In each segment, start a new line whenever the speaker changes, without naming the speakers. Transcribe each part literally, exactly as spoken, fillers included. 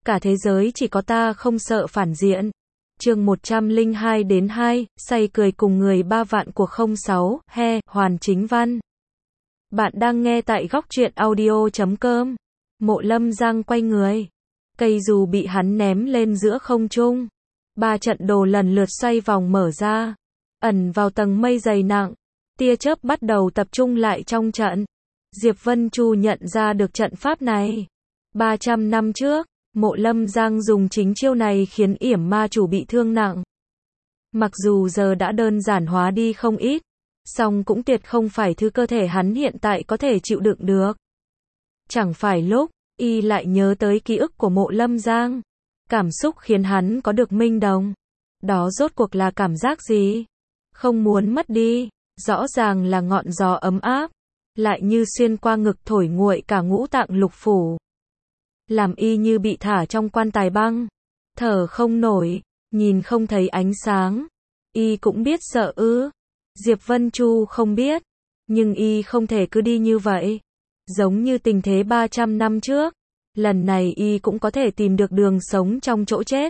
cả thế giới chỉ có ta không sợ phản diện. Chương một trăm lẻ hai đến hai, say cười cùng người ba vạn của không sáu, he, Hoàn Chính Văn. Bạn đang nghe tại góc truyện audio chấm com. Mộ Lâm Giang quay người. Cây dù bị hắn ném lên giữa không trung. Ba trận đồ lần lượt xoay vòng mở ra. Ẩn vào tầng mây dày nặng. Tia chớp bắt đầu tập trung lại trong trận. Diệp Vân Chu nhận ra được trận pháp này. ba trăm năm trước, Mộ Lâm Giang dùng chính chiêu này khiến yểm ma chủ bị thương nặng. Mặc dù giờ đã đơn giản hóa đi không ít, song cũng tuyệt không phải thứ cơ thể hắn hiện tại có thể chịu đựng được. Chẳng phải lúc, y lại nhớ tới ký ức của Mộ Lâm Giang. Cảm xúc khiến hắn có được minh đồng. Đó rốt cuộc là cảm giác gì? Không muốn mất đi, rõ ràng là ngọn gió ấm áp, lại như xuyên qua ngực thổi nguội cả ngũ tạng lục phủ. Làm y như bị thả trong quan tài băng, thở không nổi, nhìn không thấy ánh sáng. Y cũng biết sợ ư? Diệp Vân Chu không biết, nhưng y không thể cứ đi như vậy. Giống như tình thế ba trăm năm trước, lần này y cũng có thể tìm được đường sống trong chỗ chết.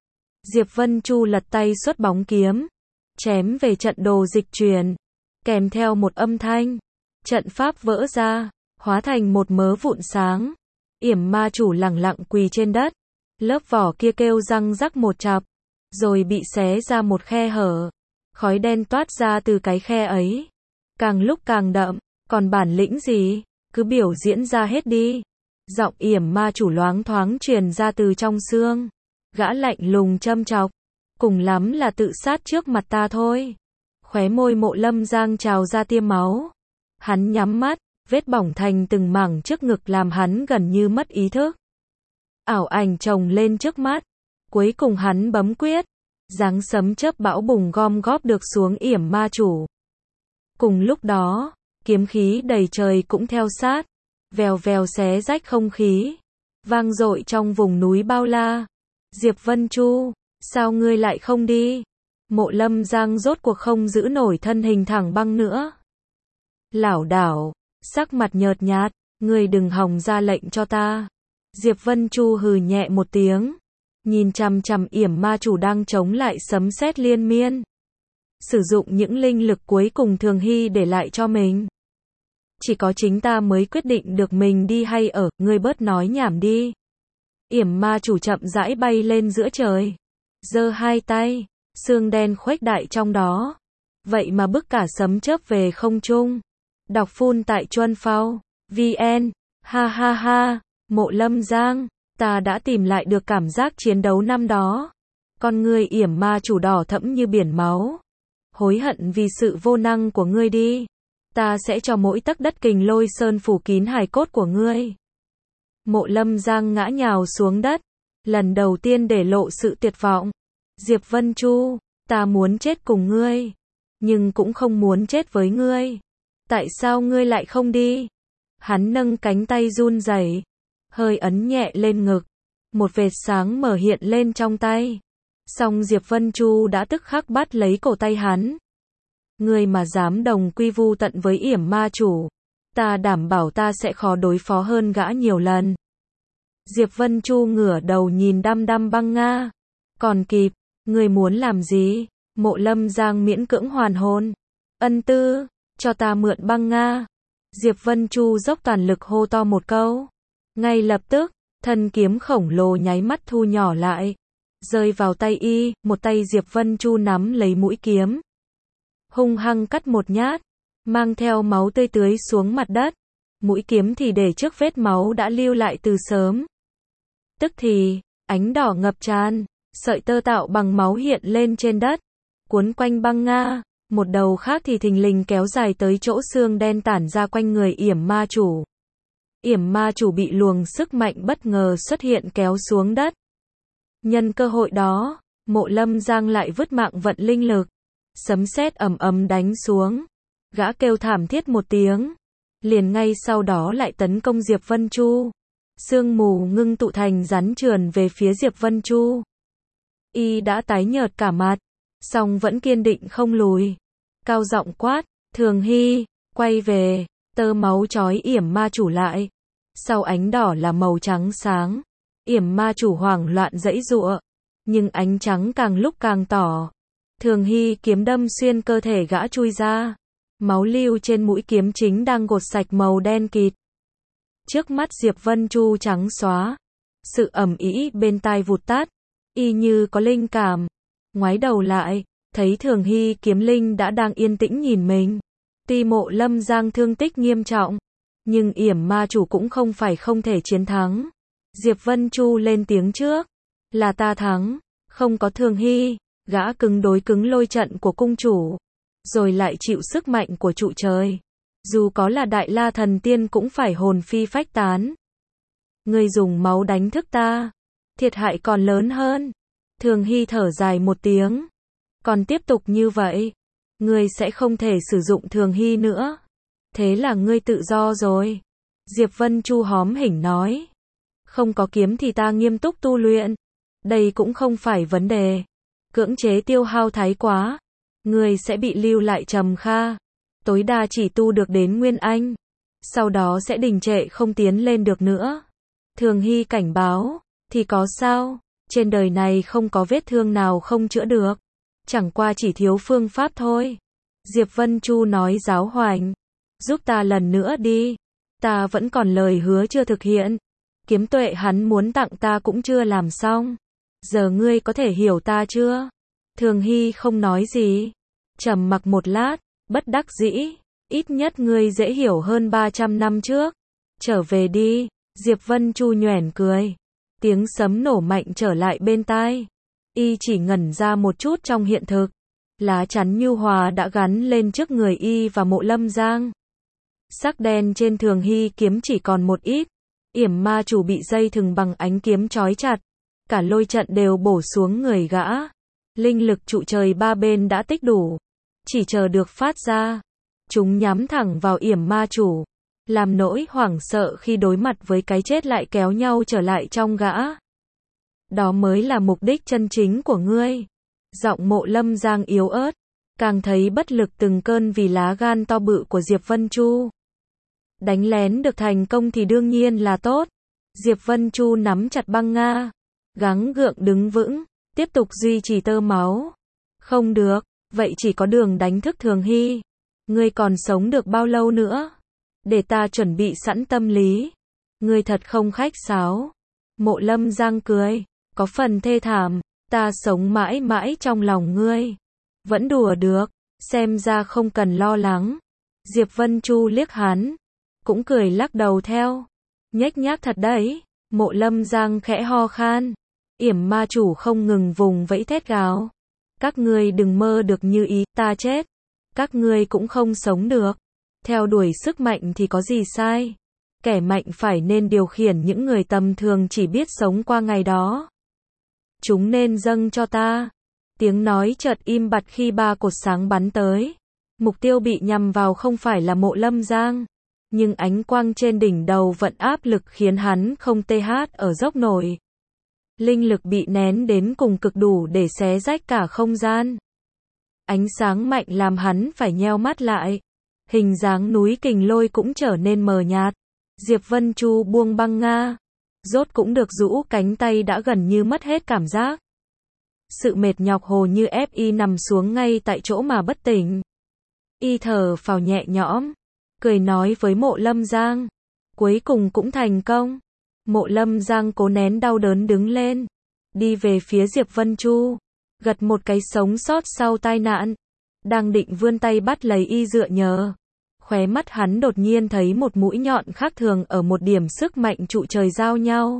Diệp Vân Chu lật tay xuất bóng kiếm, chém về trận đồ dịch chuyển, kèm theo một âm thanh, trận pháp vỡ ra, hóa thành một mớ vụn sáng. Yểm ma chủ lẳng lặng quỳ trên đất, lớp vỏ kia kêu răng rắc một chặp, rồi bị xé ra một khe hở. Khói đen toát ra từ cái khe ấy, càng lúc càng đậm. Còn bản lĩnh gì, cứ biểu diễn ra hết đi. Giọng yểm ma chủ loáng thoáng truyền ra từ trong xương. Gã lạnh lùng châm chọc, cùng lắm là tự sát trước mặt ta thôi. Khóe môi Mộ Lâm Giang trào ra tia máu. Hắn nhắm mắt, vết bỏng thành từng mảng trước ngực làm hắn gần như mất ý thức. Ảo ảnh chồng lên trước mắt, cuối cùng hắn bấm quyết, giáng sấm chớp bão bùng gom góp được xuống yểm ma chủ. Cùng lúc đó, kiếm khí đầy trời cũng theo sát, vèo vèo xé rách không khí, vang dội trong vùng núi bao la. Diệp Vân Chu, sao ngươi lại không đi? Mộ Lâm Giang rốt cuộc không giữ nổi thân hình thẳng băng nữa. Lảo đảo, sắc mặt nhợt nhạt, ngươi đừng hòng ra lệnh cho ta. Diệp Vân Chu hừ nhẹ một tiếng, nhìn chằm chằm yểm ma chủ đang chống lại sấm sét liên miên. Sử dụng những linh lực cuối cùng Thường Hy để lại cho mình. Chỉ có chính ta mới quyết định được mình đi hay ở, ngươi bớt nói nhảm đi. Yểm ma chủ chậm rãi bay lên giữa trời, giơ hai tay, xương đen khuếch đại trong đó. Vậy mà bức cả sấm chớp về không trung. Đọc phun tại Chuân Phao, vn, ha ha ha, Mộ Lâm Giang, ta đã tìm lại được cảm giác chiến đấu năm đó. Con ngươi yểm ma chủ đỏ thẫm như biển máu. Hối hận vì sự vô năng của ngươi đi. Ta sẽ cho mỗi tấc đất Kình Lôi Sơn phủ kín hài cốt của ngươi. Mộ Lâm Giang ngã nhào xuống đất, lần đầu tiên để lộ sự tuyệt vọng. Diệp Vân Chu, ta muốn chết cùng ngươi, nhưng cũng không muốn chết với ngươi. Tại sao ngươi lại không đi? Hắn nâng cánh tay run rẩy, hơi ấn nhẹ lên ngực. Một vệt sáng mở hiện lên trong tay. Song Diệp Vân Chu đã tức khắc bắt lấy cổ tay hắn. Ngươi mà dám đồng quy vu tận với yểm ma chủ, ta đảm bảo ta sẽ khó đối phó hơn gã nhiều lần. Diệp Vân Chu ngửa đầu nhìn đăm đăm băng Nga. Còn kịp, ngươi muốn làm gì? Mộ Lâm Giang miễn cưỡng hoàn hồn. Ân tư, cho ta mượn băng Nga. Diệp Vân Chu dốc toàn lực hô to một câu. Ngay lập tức, thân kiếm khổng lồ nháy mắt thu nhỏ lại, rơi vào tay y. Một tay Diệp Vân Chu nắm lấy mũi kiếm, hung hăng cắt một nhát, mang theo máu tươi tưới xuống mặt đất. Mũi kiếm thì để trước vết máu đã lưu lại từ sớm. Tức thì, ánh đỏ ngập tràn, sợi tơ tạo bằng máu hiện lên trên đất, cuốn quanh băng Nga. Một đầu khác thì thình lình kéo dài tới chỗ xương đen tản ra quanh người yểm ma chủ. Yểm ma chủ bị luồng sức mạnh bất ngờ xuất hiện kéo xuống đất. Nhân cơ hội đó, Mộ Lâm Giang lại vứt mạng vận linh lực. Sấm sét ầm ầm đánh xuống. Gã kêu thảm thiết một tiếng. Liền ngay sau đó lại tấn công Diệp Vân Chu. Sương mù ngưng tụ thành rắn trườn về phía Diệp Vân Chu. Y đã tái nhợt cả mặt, song vẫn kiên định không lùi. Cao giọng quát, Thường Hy, quay về. Tơ máu trói yểm ma chủ lại. Sau ánh đỏ là màu trắng sáng. Yểm ma chủ hoảng loạn giãy giụa, nhưng ánh trắng càng lúc càng tỏ. Thường Hy kiếm đâm xuyên cơ thể gã chui ra. Máu lưu trên mũi kiếm chính đang gột sạch màu đen kịt. Trước mắt Diệp Vân Chu trắng xóa. Sự ầm ĩ bên tai vụt tắt. Y như có linh cảm. Ngoái đầu lại, thấy Thường Hy kiếm linh đã đang yên tĩnh nhìn mình. Tuy Mộ Lâm Giang thương tích nghiêm trọng, nhưng Yểm ma chủ cũng không phải không thể chiến thắng. Diệp Vân Chu lên tiếng trước. Là ta thắng, không có Thường Hy. Gã cứng đối cứng lôi trận của cung chủ, rồi lại chịu sức mạnh của trụ trời. Dù có là Đại La thần tiên cũng phải hồn phi phách tán. Ngươi dùng máu đánh thức ta, thiệt hại còn lớn hơn. Thường Hy thở dài một tiếng. Còn tiếp tục như vậy, ngươi sẽ không thể sử dụng Thường Hy nữa. Thế là ngươi tự do rồi. Diệp Vân Chu hóm hỉnh nói. Không có kiếm thì ta nghiêm túc tu luyện. Đây cũng không phải vấn đề. Cưỡng chế tiêu hao thái quá, ngươi sẽ bị lưu lại Trầm Kha. Tối đa chỉ tu được đến Nguyên Anh. Sau đó sẽ đình trệ không tiến lên được nữa. Thường Hy cảnh báo, thì có sao? Trên đời này không có vết thương nào không chữa được. Chẳng qua chỉ thiếu phương pháp thôi. Diệp Vân Chu nói giáo hoành. Giúp ta lần nữa đi. Ta vẫn còn lời hứa chưa thực hiện. Kiếm tuệ hắn muốn tặng ta cũng chưa làm xong. Giờ ngươi có thể hiểu ta chưa? Thường Hy không nói gì. Trầm mặc một lát, bất đắc dĩ. Ít nhất ngươi dễ hiểu hơn ba trăm năm trước. Trở về đi. Diệp Vân Chu nhoẻn cười. Tiếng sấm nổ mạnh trở lại bên tai. Y chỉ ngẩn ra một chút trong hiện thực. Lá chắn nhu hòa đã gắn lên trước người Y và Mộ Lâm Giang. Sắc đen trên Thường Hy kiếm chỉ còn một ít. Yểm ma chủ bị dây thừng bằng ánh kiếm trói chặt. Cả lôi trận đều bổ xuống người gã. Linh lực trụ trời ba bên đã tích đủ. Chỉ chờ được phát ra. Chúng nhắm thẳng vào Yểm ma chủ. Làm nỗi hoảng sợ khi đối mặt với cái chết lại kéo nhau trở lại trong gã. Đó mới là mục đích chân chính của ngươi. Giọng Mộ Lâm Giang yếu ớt. Càng thấy bất lực từng cơn vì lá gan to bự của Diệp Vân Chu. Đánh lén được thành công thì đương nhiên là tốt. Diệp Vân Chu nắm chặt băng nga. Gắng gượng đứng vững. Tiếp tục duy trì tơ máu. Không được. Vậy chỉ có đường đánh thức Thường Hy. Ngươi còn sống được bao lâu nữa? Để ta chuẩn bị sẵn tâm lý. Ngươi thật không khách sáo. Mộ Lâm Giang cười. Có phần thê thảm. Ta sống mãi mãi trong lòng ngươi. Vẫn đùa được. Xem ra không cần lo lắng. Diệp Vân Chu liếc hắn. Cũng cười lắc đầu theo. Nhếch nhác thật đấy. Mộ Lâm Giang khẽ ho khan. Yểm ma chủ không ngừng vùng vẫy thét gào. Các ngươi đừng mơ được như ý, ta chết. Các ngươi cũng không sống được. Theo đuổi sức mạnh thì có gì sai. Kẻ mạnh phải nên điều khiển những người tầm thường chỉ biết sống qua ngày đó. Chúng nên dâng cho ta. Tiếng nói chợt im bặt khi ba cột sáng bắn tới. Mục tiêu bị nhằm vào không phải là Mộ Lâm Giang. Nhưng ánh quang trên đỉnh đầu vận áp lực khiến hắn không tê hát ở dốc nổi. Linh lực bị nén đến cùng cực đủ để xé rách cả không gian. Ánh sáng mạnh làm hắn phải nheo mắt lại. Hình dáng núi Kình Lôi cũng trở nên mờ nhạt. Diệp Vân Chu buông băng nga. Rốt cũng được rũ cánh tay đã gần như mất hết cảm giác. Sự mệt nhọc hồ như ép Y nằm xuống ngay tại chỗ mà bất tỉnh. Y thở phào nhẹ nhõm. Cười nói với Mộ Lâm Giang. Cuối cùng cũng thành công. Mộ Lâm Giang cố nén đau đớn đứng lên. Đi về phía Diệp Vân Chu. Gật một cái sống sót sau tai nạn. Đang định vươn tay bắt lấy Y dựa nhờ. Khóe mắt hắn đột nhiên thấy một mũi nhọn khác thường ở một điểm sức mạnh trụ trời giao nhau.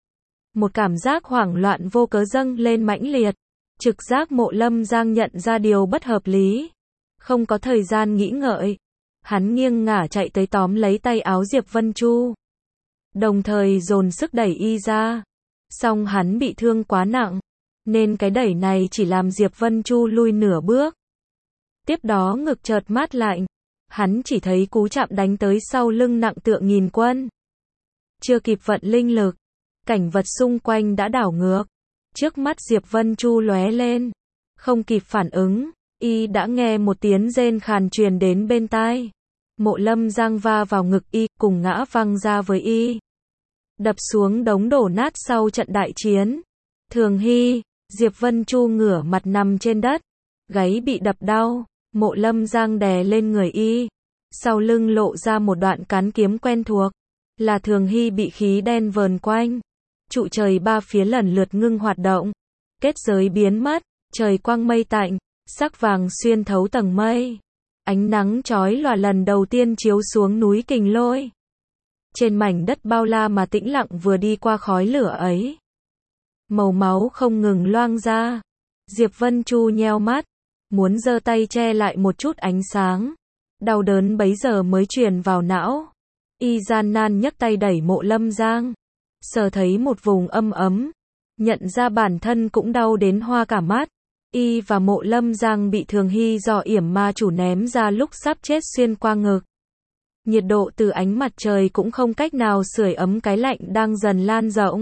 Một cảm giác hoảng loạn vô cớ dâng lên mãnh liệt. Trực giác Mộ Lâm Giang nhận ra điều bất hợp lý. Không có thời gian nghĩ ngợi. Hắn nghiêng ngả chạy tới tóm lấy tay áo Diệp Vân Chu. Đồng thời dồn sức đẩy Y ra. Song hắn bị thương quá nặng. Nên cái đẩy này chỉ làm Diệp Vân Chu lui nửa bước. Tiếp đó ngực chợt mát lạnh. Hắn chỉ thấy cú chạm đánh tới sau lưng nặng tựa nghìn quân. Chưa kịp vận linh lực. Cảnh vật xung quanh đã đảo ngược. Trước mắt Diệp Vân Chu lóe lên. Không kịp phản ứng. Y đã nghe một tiếng rên khàn truyền đến bên tai. Mộ Lâm Giang va vào ngực Y, cùng ngã văng ra với Y. đập xuống đống đổ nát sau trận đại chiến. Thường Hy, Diệp Vân Chu ngửa mặt nằm trên đất, gáy bị đập đau, Mộ Lâm Giang đè lên người y, sau lưng lộ ra một đoạn cán kiếm quen thuộc, là Thường Hy bị khí đen vờn quanh. Trụ trời ba phía lần lượt ngưng hoạt động, kết giới biến mất, trời quang mây tạnh, sắc vàng xuyên thấu tầng mây. Ánh nắng chói lòa lần đầu tiên chiếu xuống núi Kình Lôi. Trên mảnh đất bao la mà tĩnh lặng vừa đi qua khói lửa ấy, màu máu không ngừng loang ra. Diệp Vân Chu nheo mắt, muốn giơ tay che lại một chút ánh sáng. Đau đớn bấy giờ mới truyền vào não. Y gian nan nhấc tay đẩy Mộ Lâm Giang, sờ thấy một vùng âm ấm, nhận ra bản thân cũng đau đến hoa cả mắt. Y và Mộ Lâm Giang bị Thường Hy do yểm ma chủ ném ra lúc sắp chết xuyên qua ngực. Nhiệt độ từ ánh mặt trời cũng không cách nào sưởi ấm cái lạnh đang dần lan rộng.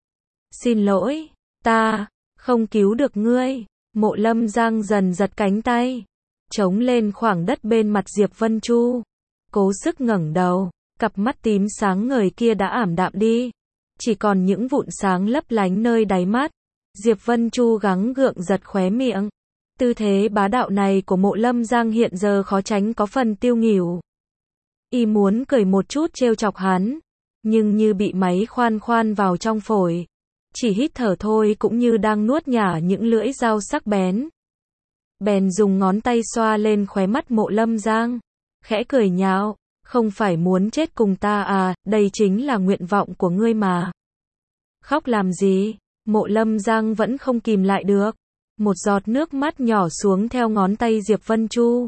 Xin lỗi, ta không cứu được ngươi. Mộ Lâm Giang dần giật cánh tay, chống lên khoảng đất bên mặt Diệp Vân Chu, cố sức ngẩng đầu, cặp mắt tím sáng ngời kia đã ảm đạm đi, chỉ còn những vụn sáng lấp lánh nơi đáy mắt. Diệp Vân Chu gắng gượng giật khóe miệng. Tư thế bá đạo này của Mộ Lâm Giang hiện giờ khó tránh có phần tiêu nghỉu. Y muốn cười một chút trêu chọc hắn, nhưng như bị máy khoan khoan vào trong phổi. Chỉ hít thở thôi cũng như đang nuốt nhả những lưỡi dao sắc bén. Bèn dùng ngón tay xoa lên khóe mắt Mộ Lâm Giang, khẽ cười nhạo, không phải muốn chết cùng ta à, đây chính là nguyện vọng của ngươi mà. Khóc làm gì? Mộ Lâm Giang vẫn không kìm lại được. Một giọt nước mắt nhỏ xuống theo ngón tay Diệp Vân Chu.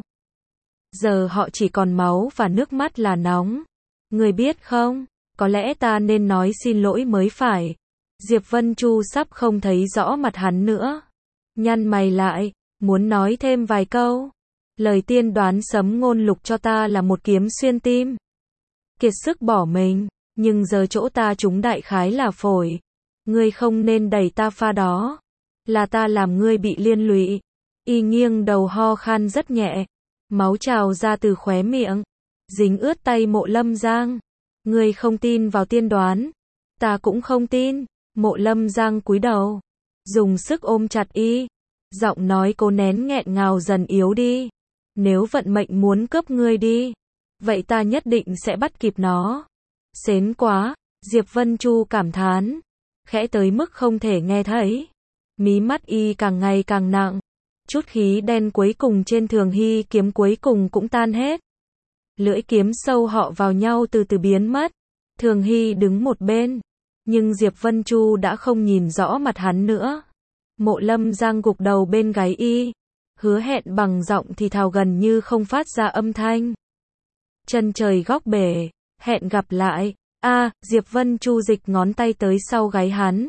Giờ họ chỉ còn máu và nước mắt là nóng. Ngươi biết không, có lẽ ta nên nói xin lỗi mới phải. Diệp Vân Chu sắp không thấy rõ mặt hắn nữa. Nhăn mày lại, muốn nói thêm vài câu. Lời tiên đoán sấm ngôn lục cho ta là một kiếm xuyên tim. Kiệt sức bỏ mình, nhưng giờ chỗ ta trúng đại khái là phổi. Ngươi không nên đẩy ta pha đó. Là ta làm ngươi bị liên lụy. Y nghiêng đầu ho khan rất nhẹ. Máu trào ra từ khóe miệng, dính ướt tay Mộ Lâm Giang. Ngươi không tin vào tiên đoán. Ta cũng không tin. Mộ Lâm Giang cúi đầu, dùng sức ôm chặt y. Giọng nói cố nén nghẹn ngào dần yếu đi. Nếu vận mệnh muốn cướp ngươi đi, vậy ta nhất định sẽ bắt kịp nó. Xến quá, Diệp Vân Chu cảm thán, khẽ tới mức không thể nghe thấy. Mí mắt y càng ngày càng nặng. Chút khí đen cuối cùng trên Thường Hy kiếm cuối cùng cũng tan hết. Lưỡi kiếm sâu họ vào nhau từ từ biến mất. Thường Hy đứng một bên, nhưng Diệp Vân Chu đã không nhìn rõ mặt hắn nữa. Mộ Lâm Giang gục đầu bên gáy y, hứa hẹn bằng giọng thì thào gần như không phát ra âm thanh. Chân trời góc bể, hẹn gặp lại. A, à, Diệp Vân Chu dịch ngón tay tới sau gáy hắn,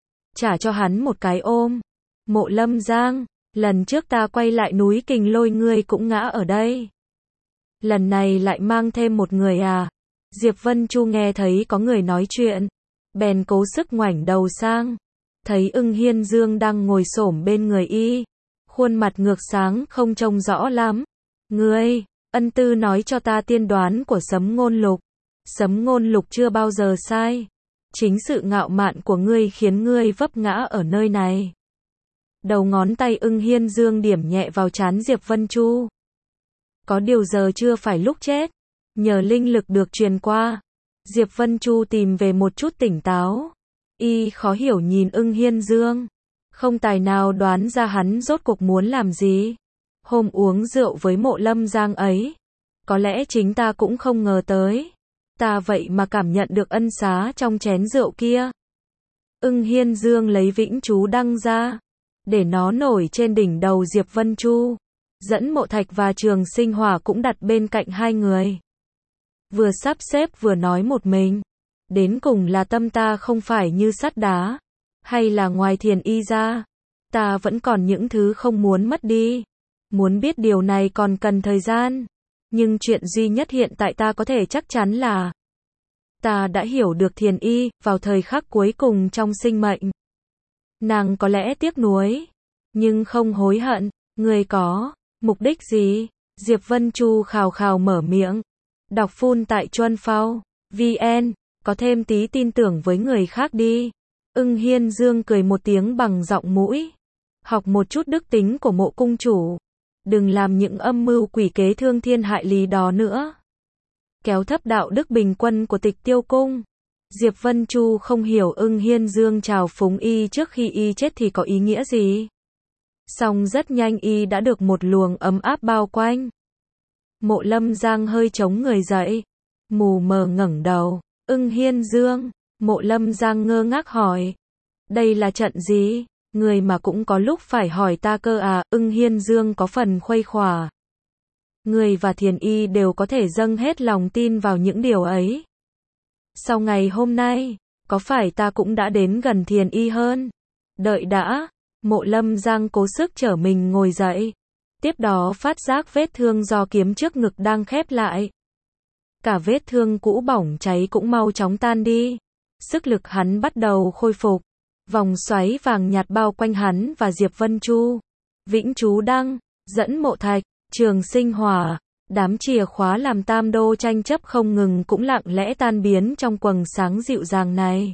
trả cho hắn một cái ôm. Mộ Lâm Giang, lần trước ta quay lại núi Kình Lôi ngươi cũng ngã ở đây. Lần này lại mang thêm một người à? Diệp Vân Chu nghe thấy có người nói chuyện, bèn cố sức ngoảnh đầu sang, thấy Ưng Hiên Dương đang ngồi xổm bên người y, khuôn mặt ngược sáng không trông rõ lắm. Ngươi, ân tư nói cho ta tiên đoán của sấm ngôn lục. Sấm ngôn lục chưa bao giờ sai. Chính sự ngạo mạn của ngươi khiến ngươi vấp ngã ở nơi này. Đầu ngón tay Ưng Hiên Dương điểm nhẹ vào trán Diệp Vân Chu. Có điều giờ chưa phải lúc chết. Nhờ linh lực được truyền qua, Diệp Vân Chu tìm về một chút tỉnh táo. Y khó hiểu nhìn Ưng Hiên Dương, không tài nào đoán ra hắn rốt cuộc muốn làm gì. Hôm uống rượu với Mộ Lâm Giang ấy, có lẽ chính ta cũng không ngờ tới. Ta vậy mà cảm nhận được ân xá trong chén rượu kia. Ưng Hiên Dương lấy vĩnh chú đăng ra, để nó nổi trên đỉnh đầu Diệp Vân Chu. Dẫn Mộ Thạch và Trường Sinh Hỏa cũng đặt bên cạnh hai người. Vừa sắp xếp vừa nói một mình. Đến cùng là tâm ta không phải như sắt đá, hay là ngoài thiền y ra, ta vẫn còn những thứ không muốn mất đi. Muốn biết điều này còn cần thời gian. Nhưng chuyện duy nhất hiện tại ta có thể chắc chắn là ta đã hiểu được thiền y vào thời khắc cuối cùng trong sinh mệnh. Nàng có lẽ tiếc nuối, nhưng không hối hận. Người có mục đích gì? Diệp Vân Chu khào khào mở miệng. Đọc phun tại Chuân Phao vê en có thêm tí tin tưởng với người khác đi. Ưng Hiên Dương cười một tiếng bằng giọng mũi. Học một chút đức tính của Mộ cung chủ. Đừng làm những âm mưu quỷ kế thương thiên hại lý đó nữa. Kéo thấp đạo đức bình quân của Tịch Tiêu cung. Diệp Vân Chu không hiểu Ưng Hiên Dương chào phúng y trước khi y chết thì có ý nghĩa gì. Song rất nhanh y đã được một luồng ấm áp bao quanh. Mộ Lâm Giang hơi chống người dậy. Mù mờ ngẩng đầu. Ưng Hiên Dương. Mộ Lâm Giang ngơ ngác hỏi. Đây là trận gì? Người mà cũng có lúc phải hỏi ta cơ à? Ưng Hiên Dương có phần khuây khỏa. Người và Thiền Y đều có thể dâng hết lòng tin vào những điều ấy. Sau ngày hôm nay, có phải ta cũng đã đến gần Thiền Y hơn? Đợi đã. Mộ Lâm Giang cố sức trở mình ngồi dậy. Tiếp đó phát giác vết thương do kiếm trước ngực đang khép lại. Cả vết thương cũ bỏng cháy cũng mau chóng tan đi. Sức lực hắn bắt đầu khôi phục. Vòng xoáy vàng nhạt bao quanh hắn và Diệp Vân Chu. Vĩnh Chú Đăng, Dẫn Mộ Thạch, Trường Sinh Hỏa, đám chìa khóa làm tam đô tranh chấp không ngừng cũng lặng lẽ tan biến trong quầng sáng dịu dàng này.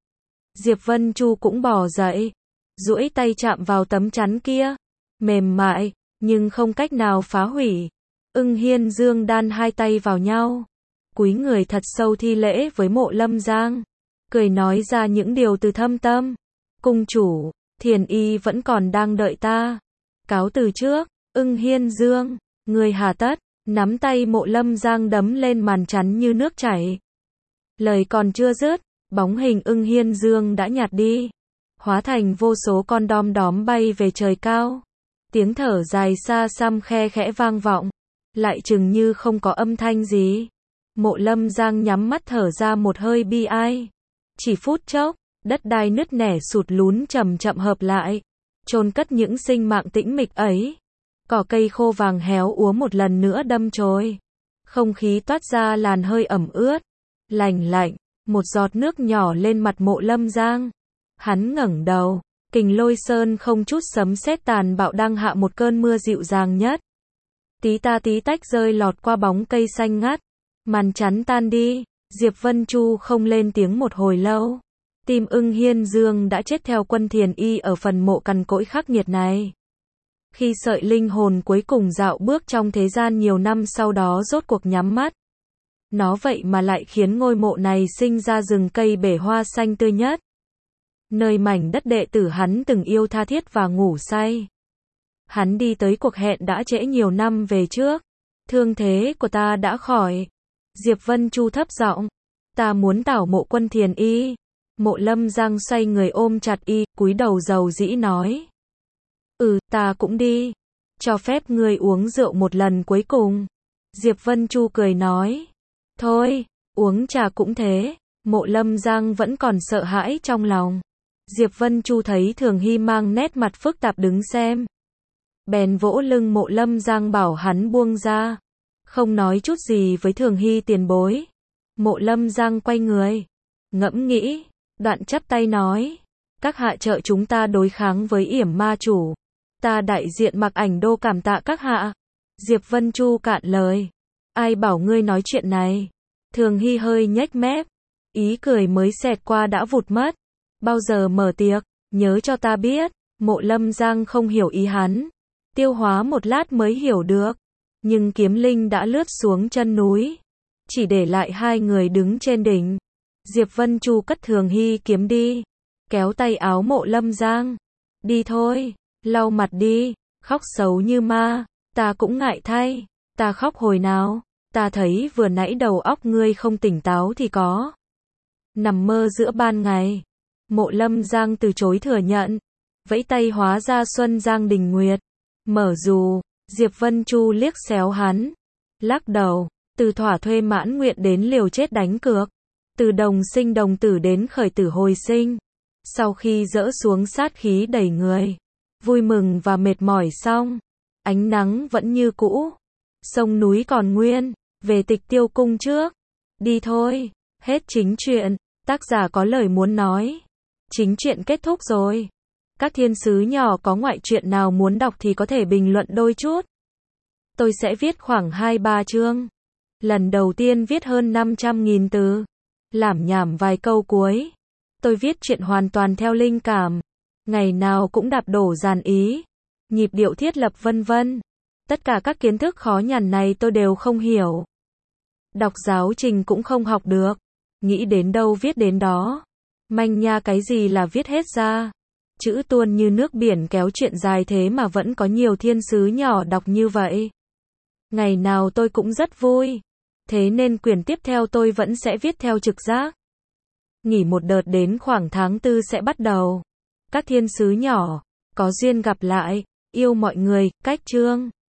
Diệp Vân Chu cũng bò dậy, duỗi tay chạm vào tấm chắn kia, mềm mại, nhưng không cách nào phá hủy. Ưng Hiên Dương đan hai tay vào nhau, cúi người thật sâu thi lễ với Mộ Lâm Giang, cười nói ra những điều từ thâm tâm. Cung chủ, Thiền Y vẫn còn đang đợi ta. Cáo từ trước. Ưng Hiên Dương, người hà tất. Nắm tay Mộ Lâm Giang đấm lên màn chắn như nước chảy. Lời còn chưa dứt, bóng hình Ưng Hiên Dương đã nhạt đi, hóa thành vô số con đom đóm bay về trời cao. Tiếng thở dài xa xăm khe khẽ vang vọng, lại chừng như không có âm thanh gì. Mộ Lâm Giang nhắm mắt thở ra một hơi bi ai. Chỉ phút chốc, đất đai nứt nẻ sụt lún chậm chậm hợp lại, chôn cất những sinh mạng tĩnh mịch ấy. Cỏ cây khô vàng héo úa một lần nữa đâm chồi. Không khí toát ra làn hơi ẩm ướt, lành lạnh, một giọt nước nhỏ lên mặt Mộ Lâm Giang. Hắn ngẩng đầu, Kình Lôi Sơn không chút sấm sét tàn bạo đang hạ một cơn mưa dịu dàng nhất. Tí ta tí tách rơi lọt qua bóng cây xanh ngắt, màn chắn tan đi, Diệp Vân Chu không lên tiếng một hồi lâu. Tim Ưng Hiên Dương đã chết theo quân Thiền Y ở phần mộ cằn cỗi khắc nghiệt này. Khi sợi linh hồn cuối cùng dạo bước trong thế gian nhiều năm sau đó rốt cuộc nhắm mắt. Nó vậy mà lại khiến ngôi mộ này sinh ra rừng cây bể hoa xanh tươi nhất. Nơi mảnh đất đệ tử hắn từng yêu tha thiết và ngủ say. Hắn đi tới cuộc hẹn đã trễ nhiều năm về trước. Thương thế của ta đã khỏi. Diệp Vân Chu thấp giọng. Ta muốn tảo mộ quân Thiền Y. Mộ Lâm Giang xoay người ôm chặt y, cúi đầu dầu dĩ nói. Ừ, ta cũng đi. Cho phép ngươi uống rượu một lần cuối cùng. Diệp Vân Chu cười nói. Thôi, uống trà cũng thế. Mộ Lâm Giang vẫn còn sợ hãi trong lòng. Diệp Vân Chu thấy Thường Hy mang nét mặt phức tạp đứng xem. Bèn vỗ lưng Mộ Lâm Giang bảo hắn buông ra. Không nói chút gì với Thường Hy tiền bối. Mộ Lâm Giang quay người. Ngẫm nghĩ. Đoạn chắp tay nói. Các hạ trợ chúng ta đối kháng với yểm ma chủ. Ta đại diện Mặc Ảnh Đô cảm tạ các hạ. Diệp Vân Chu cạn lời. Ai bảo ngươi nói chuyện này? Thường Hy hơi nhếch mép. Ý cười mới xẹt qua đã vụt mất. Bao giờ mở tiệc? Nhớ cho ta biết. Mộ Lâm Giang không hiểu ý hắn. Tiêu hóa một lát mới hiểu được. Nhưng kiếm linh đã lướt xuống chân núi. Chỉ để lại hai người đứng trên đỉnh. Diệp Vân Chu cất Thường Hy kiếm đi. Kéo tay áo Mộ Lâm Giang. Đi thôi. Lau mặt đi. Khóc xấu như ma. Ta cũng ngại thay. Ta khóc hồi nào? Ta thấy vừa nãy đầu óc ngươi không tỉnh táo thì có. Nằm mơ giữa ban ngày. Mộ Lâm Giang từ chối thừa nhận. Vẫy tay hóa ra Xuân Giang Đình Nguyệt. Mở dù. Diệp Vân Chu liếc xéo hắn. Lắc đầu. Từ thỏa thuê mãn nguyện đến liều chết đánh cược. Từ đồng sinh đồng tử đến khởi tử hồi sinh. Sau khi dỡ xuống sát khí đầy người. Vui mừng và mệt mỏi xong. Ánh nắng vẫn như cũ. Sông núi còn nguyên. Về Tịch Tiêu cung trước. Đi thôi. Hết chính chuyện. Tác giả có lời muốn nói. Chính chuyện kết thúc rồi. Các thiên sứ nhỏ có ngoại truyện nào muốn đọc thì có thể bình luận đôi chút. Tôi sẽ viết khoảng hai ba chương. Lần đầu tiên viết hơn năm trăm nghìn từ. Lảm nhảm vài câu cuối. Tôi viết chuyện hoàn toàn theo linh cảm. Ngày nào cũng đạp đổ dàn ý. Nhịp điệu thiết lập vân vân. Tất cả các kiến thức khó nhằn này tôi đều không hiểu. Đọc giáo trình cũng không học được. Nghĩ đến đâu viết đến đó. Manh nha cái gì là viết hết ra. Chữ tuôn như nước biển kéo chuyện dài thế mà vẫn có nhiều thiên sứ nhỏ đọc như vậy. Ngày nào tôi cũng rất vui. Thế nên quyển tiếp theo tôi vẫn sẽ viết theo trực giác. Nghỉ một đợt đến khoảng tháng tư sẽ bắt đầu. Các thiên sứ nhỏ, có duyên gặp lại, yêu mọi người, cách chương.